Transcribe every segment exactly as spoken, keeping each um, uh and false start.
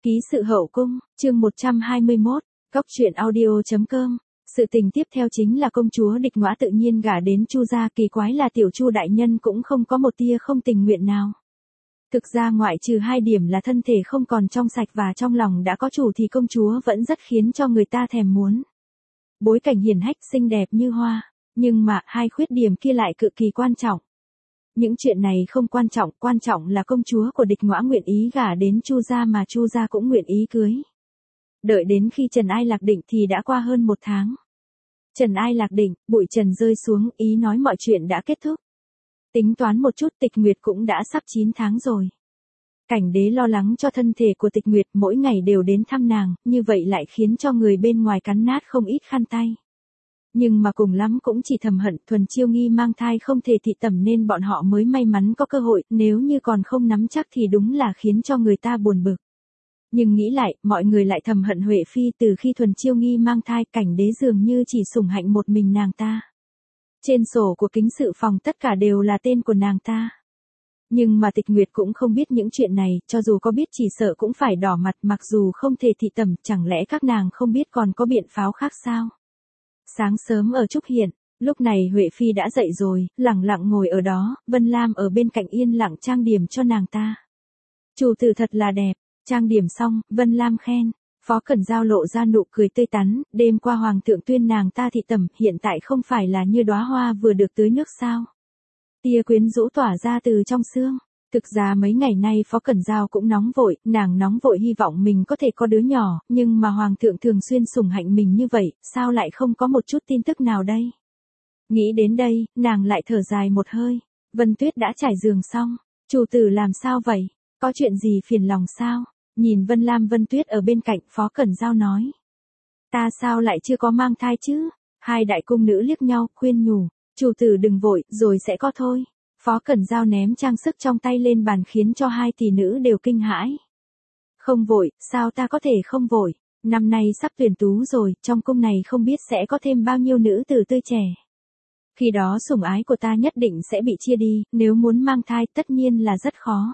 Ký sự hậu cung, chương một trăm hai mươi mốt, Cóc truyện audio chấm com. Sự tình tiếp theo chính là công chúa Địch Ngõa tự nhiên gả đến Chu gia, kỳ quái là tiểu Chu đại nhân cũng không có một tia không tình nguyện nào. Thực ra ngoại trừ hai điểm là thân thể không còn trong sạch và trong lòng đã có chủ thì công chúa vẫn rất khiến cho người ta thèm muốn. Bối cảnh hiển hách xinh đẹp như hoa, nhưng mà hai khuyết điểm kia lại cực kỳ quan trọng. Những chuyện này không quan trọng, quan trọng là công chúa của Địch Ngõa nguyện ý gả đến Chu gia mà Chu gia cũng nguyện ý cưới. Đợi đến khi Trần Ai lạc định thì đã qua hơn một tháng. Trần Ai lạc định, bụi trần rơi xuống, ý nói mọi chuyện đã kết thúc. Tính toán một chút, Tịch Nguyệt cũng đã sắp chín tháng rồi. Cảnh đế lo lắng cho thân thể của Tịch Nguyệt, mỗi ngày đều đến thăm nàng, như vậy lại khiến cho người bên ngoài cắn nát không ít khăn tay. Nhưng mà cùng lắm cũng chỉ thầm hận Thuần Chiêu Nghi mang thai không thể thị tẩm nên bọn họ mới may mắn có cơ hội, nếu như còn không nắm chắc thì đúng là khiến cho người ta buồn bực. Nhưng nghĩ lại, mọi người lại thầm hận Huệ Phi, từ khi Thuần Chiêu Nghi mang thai, cảnh đế dường như chỉ sủng hạnh một mình nàng ta. Trên sổ của kính sự phòng tất cả đều là tên của nàng ta. Nhưng mà Tịch Nguyệt cũng không biết những chuyện này, cho dù có biết chỉ sợ cũng phải đỏ mặt, mặc dù không thể thị tẩm, chẳng lẽ các nàng không biết còn có biện pháo khác sao? Sáng sớm ở Trúc Hiển, lúc này Huệ Phi đã dậy rồi, lặng lặng ngồi ở đó, Vân Lam ở bên cạnh yên lặng trang điểm cho nàng ta. Chủ tử thật là đẹp, trang điểm xong, Vân Lam khen, Phó Cẩn Giao lộ ra nụ cười tươi tắn, đêm qua Hoàng thượng tuyên nàng ta thị tẩm, hiện tại không phải là như đóa hoa vừa được tưới nước sao. Tia quyến rũ tỏa ra từ trong xương. Thực ra mấy ngày nay Phó Cẩn Giao cũng nóng vội, nàng nóng vội hy vọng mình có thể có đứa nhỏ, nhưng mà Hoàng thượng thường xuyên sủng hạnh mình như vậy, sao lại không có một chút tin tức nào đây? Nghĩ đến đây, nàng lại thở dài một hơi. Vân Tuyết đã trải giường xong, chủ tử làm sao vậy? Có chuyện gì phiền lòng sao? Nhìn Vân Lam Vân Tuyết ở bên cạnh, Phó Cẩn Giao nói. Ta sao lại chưa có mang thai chứ? Hai đại cung nữ liếc nhau, khuyên nhủ, chủ tử đừng vội, rồi sẽ có thôi. Phó Cẩn Giao ném trang sức trong tay lên bàn khiến cho hai tỷ nữ đều kinh hãi. Không vội, sao ta có thể không vội? Năm nay sắp tuyển tú rồi, trong cung này không biết sẽ có thêm bao nhiêu nữ tử tươi trẻ. Khi đó sủng ái của ta nhất định sẽ bị chia đi, nếu muốn mang thai tất nhiên là rất khó.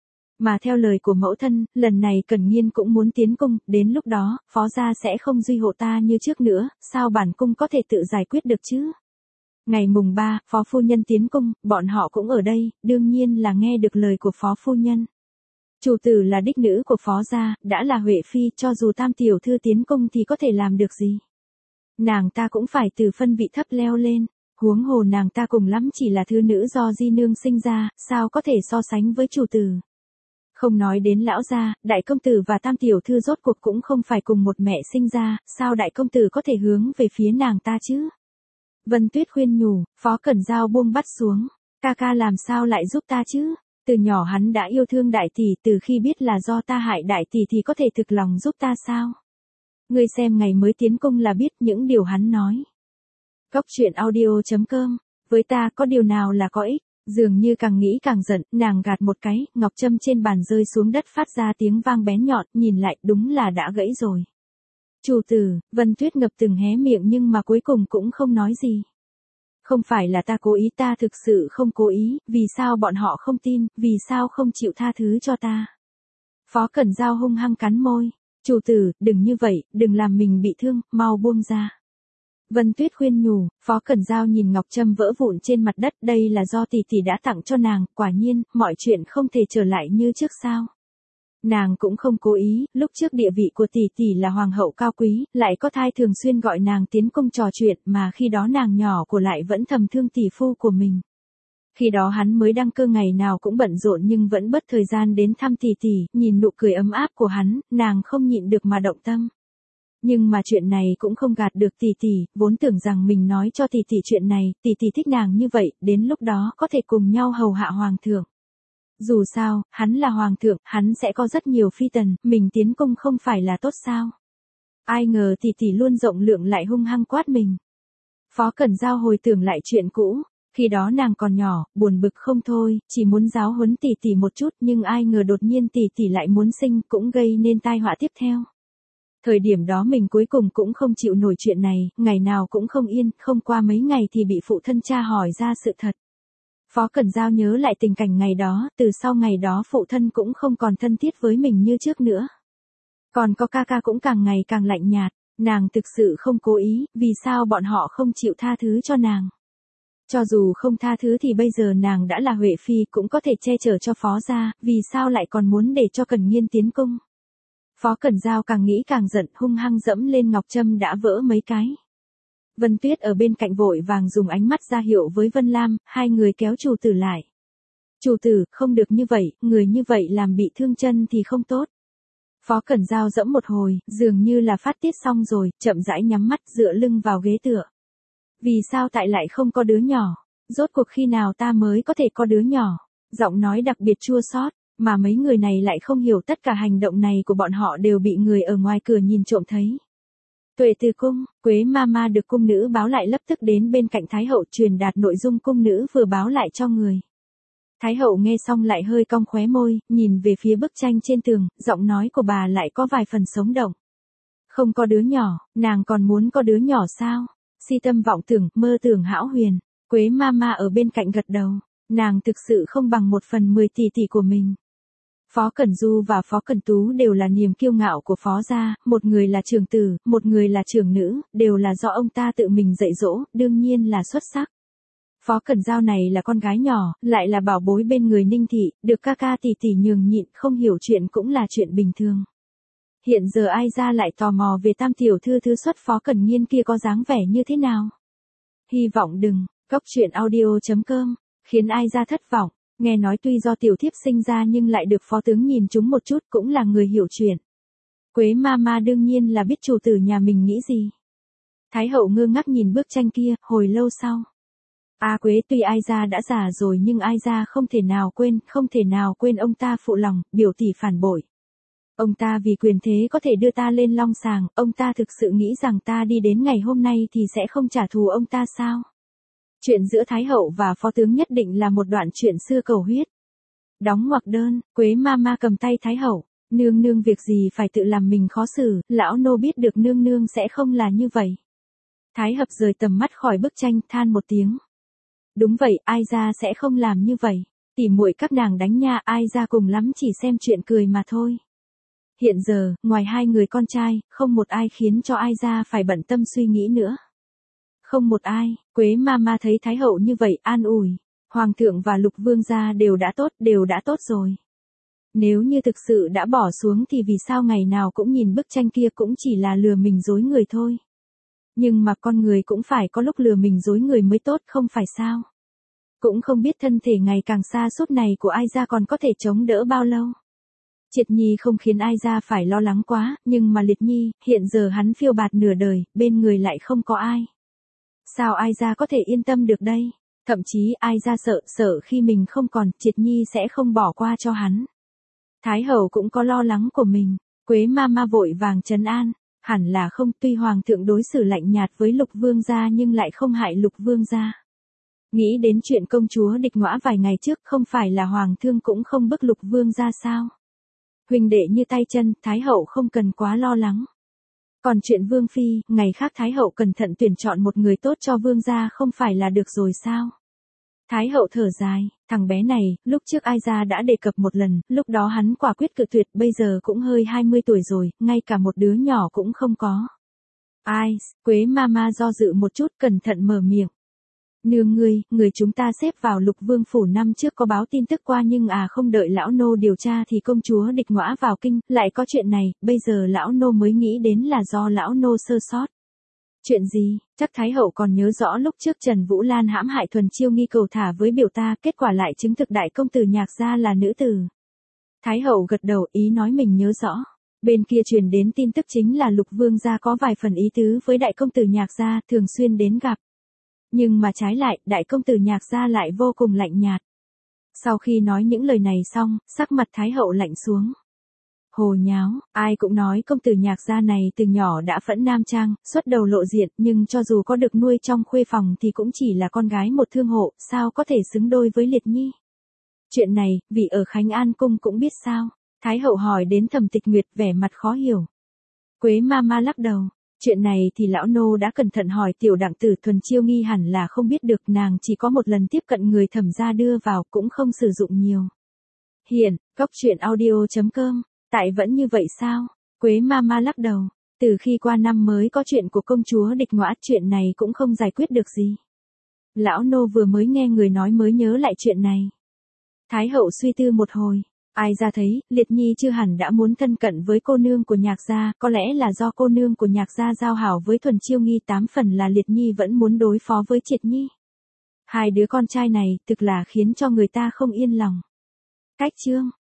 Mà theo lời của mẫu thân, lần này Cẩn Nghiên cũng muốn tiến cung, đến lúc đó, Phó gia sẽ không duy hộ ta như trước nữa, sao bản cung có thể tự giải quyết được chứ? Ngày mùng ba, Phó Phu Nhân tiến cung, bọn họ cũng ở đây, đương nhiên là nghe được lời của Phó Phu Nhân. Chủ tử là đích nữ của Phó gia, đã là Huệ Phi, cho dù tam tiểu thư tiến cung thì có thể làm được gì. Nàng ta cũng phải từ phân vị thấp leo lên, huống hồ nàng ta cùng lắm chỉ là thứ nữ do di nương sinh ra, sao có thể so sánh với chủ tử. Không nói đến lão gia, đại công tử và tam tiểu thư rốt cuộc cũng không phải cùng một mẹ sinh ra, sao đại công tử có thể hướng về phía nàng ta chứ? Vân Tuyết khuyên nhủ, Phó Cẩn Giao buông bắt xuống, ca ca làm sao lại giúp ta chứ? Từ nhỏ hắn đã yêu thương đại tỷ, từ khi biết là do ta hại đại tỷ thì có thể thực lòng giúp ta sao? Ngươi xem ngày mới tiến cung là biết những điều hắn nói. Cóc truyện audio chấm com, với ta có điều nào là có ích? Dường như càng nghĩ càng giận, nàng gạt một cái, ngọc châm trên bàn rơi xuống đất phát ra tiếng vang bén nhọn, nhìn lại đúng là đã gãy rồi. Chủ tử, Vân Tuyết ngập từng hé miệng nhưng mà cuối cùng cũng không nói gì. Không phải là ta cố ý, ta thực sự không cố ý, vì sao bọn họ không tin, vì sao không chịu tha thứ cho ta. Phó Cẩn Giao hung hăng cắn môi, chủ tử, đừng như vậy, đừng làm mình bị thương, mau buông ra. Vân Tuyết khuyên nhủ, Phó Cẩn Giao nhìn ngọc trâm vỡ vụn trên mặt đất, đây là do tỷ tỷ đã tặng cho nàng, quả nhiên, mọi chuyện không thể trở lại như trước sao. Nàng cũng không cố ý, lúc trước địa vị của tỷ tỷ là hoàng hậu cao quý, lại có thai thường xuyên gọi nàng tiến cung trò chuyện, mà khi đó nàng nhỏ của lại vẫn thầm thương tỷ phu của mình. Khi đó hắn mới đăng cơ ngày nào cũng bận rộn nhưng vẫn bớt thời gian đến thăm tỷ tỷ, nhìn nụ cười ấm áp của hắn, nàng không nhịn được mà động tâm. Nhưng mà chuyện này cũng không gạt được tỷ tỷ, vốn tưởng rằng mình nói cho tỷ tỷ chuyện này, tỷ tỷ thích nàng như vậy, đến lúc đó có thể cùng nhau hầu hạ hoàng thượng. Dù sao, hắn là hoàng thượng, hắn sẽ có rất nhiều phi tần, mình tiến cung không phải là tốt sao? Ai ngờ tỷ tỷ luôn rộng lượng lại hung hăng quát mình. Phó Cẩn Giao hồi tưởng lại chuyện cũ, khi đó nàng còn nhỏ, buồn bực không thôi, chỉ muốn giáo huấn tỷ tỷ một chút, nhưng ai ngờ đột nhiên tỷ tỷ lại muốn sinh, cũng gây nên tai họa tiếp theo. Thời điểm đó mình cuối cùng cũng không chịu nổi chuyện này, ngày nào cũng không yên, không qua mấy ngày thì bị phụ thân tra hỏi ra sự thật. Phó Cẩn Giao nhớ lại tình cảnh ngày đó, từ sau ngày đó phụ thân cũng không còn thân thiết với mình như trước nữa. Còn có ca ca cũng càng ngày càng lạnh nhạt, nàng thực sự không cố ý, vì sao bọn họ không chịu tha thứ cho nàng. Cho dù không tha thứ thì bây giờ nàng đã là Huệ Phi cũng có thể che chở cho Phó gia, vì sao lại còn muốn để cho Cẩn Nghiên tiến cung. Phó Cẩn Giao càng nghĩ càng giận, hung hăng dẫm lên ngọc trâm đã vỡ mấy cái. Vân Tuyết ở bên cạnh vội vàng dùng ánh mắt ra hiệu với Vân Lam, hai người kéo chủ tử lại. Chủ tử, không được như vậy, người như vậy làm bị thương chân thì không tốt. Phó Cẩn Giao dẫm một hồi, dường như là phát tiết xong rồi, chậm rãi nhắm mắt dựa lưng vào ghế tựa. Vì sao tại lại không có đứa nhỏ? Rốt cuộc khi nào ta mới có thể có đứa nhỏ? Giọng nói đặc biệt chua xót, mà mấy người này lại không hiểu tất cả hành động này của bọn họ đều bị người ở ngoài cửa nhìn trộm thấy. Tuệ Từ cung, Quế Mama được cung nữ báo lại lập tức đến bên cạnh Thái hậu truyền đạt nội dung cung nữ vừa báo lại cho người. Thái hậu nghe xong lại hơi cong khóe môi, nhìn về phía bức tranh trên tường, giọng nói của bà lại có vài phần sống động. Không có đứa nhỏ, nàng còn muốn có đứa nhỏ sao? Si tâm vọng tưởng, mơ tưởng hão huyền. Quế Mama ở bên cạnh gật đầu, nàng thực sự không bằng một phần mười tỷ tỷ của mình. Phó Cẩn Du và Phó Cẩn Tú đều là niềm kiêu ngạo của Phó gia, một người là trưởng tử, một người là trưởng nữ, đều là do ông ta tự mình dạy dỗ, đương nhiên là xuất sắc. Phó Cẩn Giao này là con gái nhỏ, lại là bảo bối bên người Ninh thị, được ca ca tỷ tỷ nhường nhịn, không hiểu chuyện cũng là chuyện bình thường. Hiện giờ ai ra lại tò mò về tam tiểu thư thứ xuất Phó Cẩn Nghiên kia có dáng vẻ như thế nào? Hy vọng đừng, cốc truyện audio chấm com, khiến ai ra thất vọng, nghe nói tuy do tiểu thiếp sinh ra nhưng lại được phó tướng nhìn chúng một chút cũng là người hiểu chuyện. Quế Mama đương nhiên là biết chủ tử nhà mình nghĩ gì. Thái hậu ngơ ngác nhìn bức tranh kia, hồi lâu sau. A Quế tuy ai ra đã già rồi nhưng ai ra không thể nào quên, không thể nào quên ông ta phụ lòng, biểu tỷ phản bội. Ông ta vì quyền thế có thể đưa ta lên long sàng, ông ta thực sự nghĩ rằng ta đi đến ngày hôm nay thì sẽ không trả thù ông ta sao? Chuyện giữa Thái hậu và phó tướng nhất định là một đoạn chuyện xưa cầu huyết. Đóng ngoặc đơn, Quế Mama cầm tay Thái hậu, nương nương việc gì phải tự làm mình khó xử, lão nô biết được nương nương sẽ không là như vậy. Thái hập rời tầm mắt khỏi bức tranh, than một tiếng. Đúng vậy, ai ra sẽ không làm như vậy. Tỉ muội các nàng đánh nha, ai ra cùng lắm chỉ xem chuyện cười mà thôi. Hiện giờ, ngoài hai người con trai, không một ai khiến cho ai ra phải bận tâm suy nghĩ nữa. Không một ai, Quế Mama thấy Thái hậu như vậy an ủi. Hoàng thượng và Lục Vương gia đều đã tốt, đều đã tốt rồi. Nếu như thực sự đã bỏ xuống thì vì sao ngày nào cũng nhìn bức tranh kia cũng chỉ là lừa mình dối người thôi. Nhưng mà con người cũng phải có lúc lừa mình dối người mới tốt không phải sao. Cũng không biết thân thể ngày càng xa suốt này của ai ra còn có thể chống đỡ bao lâu. Triệt Nhi không khiến ai ra phải lo lắng quá, nhưng mà Liệt Nhi, hiện giờ hắn phiêu bạt nửa đời, bên người lại không có ai. Sao ai ra có thể yên tâm được đây? Thậm chí ai ra sợ, sợ khi mình không còn, Triệt Nhi sẽ không bỏ qua cho hắn. Thái hậu cũng có lo lắng của mình, Quế Mama vội vàng trấn an, hẳn là không, tuy hoàng thượng đối xử lạnh nhạt với Lục Vương gia nhưng lại không hại Lục Vương gia. Nghĩ đến chuyện công chúa địch ngõa vài ngày trước, không phải là hoàng thương cũng không bức Lục Vương gia sao? Huynh đệ như tay chân, Thái hậu không cần quá lo lắng. Còn chuyện Vương phi, ngày khác Thái hậu cẩn thận tuyển chọn một người tốt cho Vương gia không phải là được rồi sao? Thái hậu thở dài, thằng bé này, lúc trước ai ra đã đề cập một lần, lúc đó hắn quả quyết cự tuyệt, bây giờ cũng hơi hai mươi tuổi rồi, ngay cả một đứa nhỏ cũng không có. Ai, Quế Mama do dự một chút, cẩn thận mở miệng. Nương ngươi, người chúng ta xếp vào Lục Vương phủ năm trước có báo tin tức qua nhưng à không đợi lão nô điều tra thì công chúa địch ngõa vào kinh, lại có chuyện này, bây giờ lão nô mới nghĩ đến là do lão nô sơ sót. Chuyện gì, chắc Thái hậu còn nhớ rõ lúc trước Trần Vũ Lan hãm hại Thuần Chiêu Nghi cầu thả với biểu ta, kết quả lại chứng thực đại công tử Nhạc gia là nữ tử. Thái hậu gật đầu, ý nói mình nhớ rõ. Bên kia truyền đến tin tức chính là Lục Vương gia có vài phần ý tứ với đại công tử Nhạc gia, thường xuyên đến gặp. Nhưng mà trái lại, đại công tử Nhạc gia lại vô cùng lạnh nhạt. Sau khi nói những lời này xong, sắc mặt Thái hậu lạnh xuống. Hồ nháo, ai cũng nói công tử Nhạc gia này từ nhỏ đã phẫn nam trang, xuất đầu lộ diện, nhưng cho dù có được nuôi trong khuê phòng thì cũng chỉ là con gái một thương hộ, sao có thể xứng đôi với Liệt Nhi. Chuyện này, vị ở Khánh An cung cũng biết sao? Thái hậu hỏi đến Thẩm Tịch Nguyệt, vẻ mặt khó hiểu. Quế Mama lắc đầu. Chuyện này thì lão nô đã cẩn thận hỏi tiểu đặng tử, Thuần Chiêu Nghi hẳn là không biết được, nàng chỉ có một lần tiếp cận người Thẩm gia đưa vào, cũng không sử dụng nhiều. Hiện, cốc truyện audio chấm com, tại vẫn như vậy sao? Quế ma ma lắc đầu, từ khi qua năm mới có chuyện của công chúa địch ngõa, chuyện này cũng không giải quyết được gì. Lão nô vừa mới nghe người nói mới nhớ lại chuyện này. Thái hậu suy tư một hồi, ai ra thấy, Liệt Nhi chưa hẳn đã muốn thân cận với cô nương của Nhạc gia, có lẽ là do cô nương của Nhạc gia giao hảo với Thuần Chiêu Nghi, tám phần là Liệt Nhi vẫn muốn đối phó với Triệt Nhi. Hai đứa con trai này thực là khiến cho người ta không yên lòng. Cách chương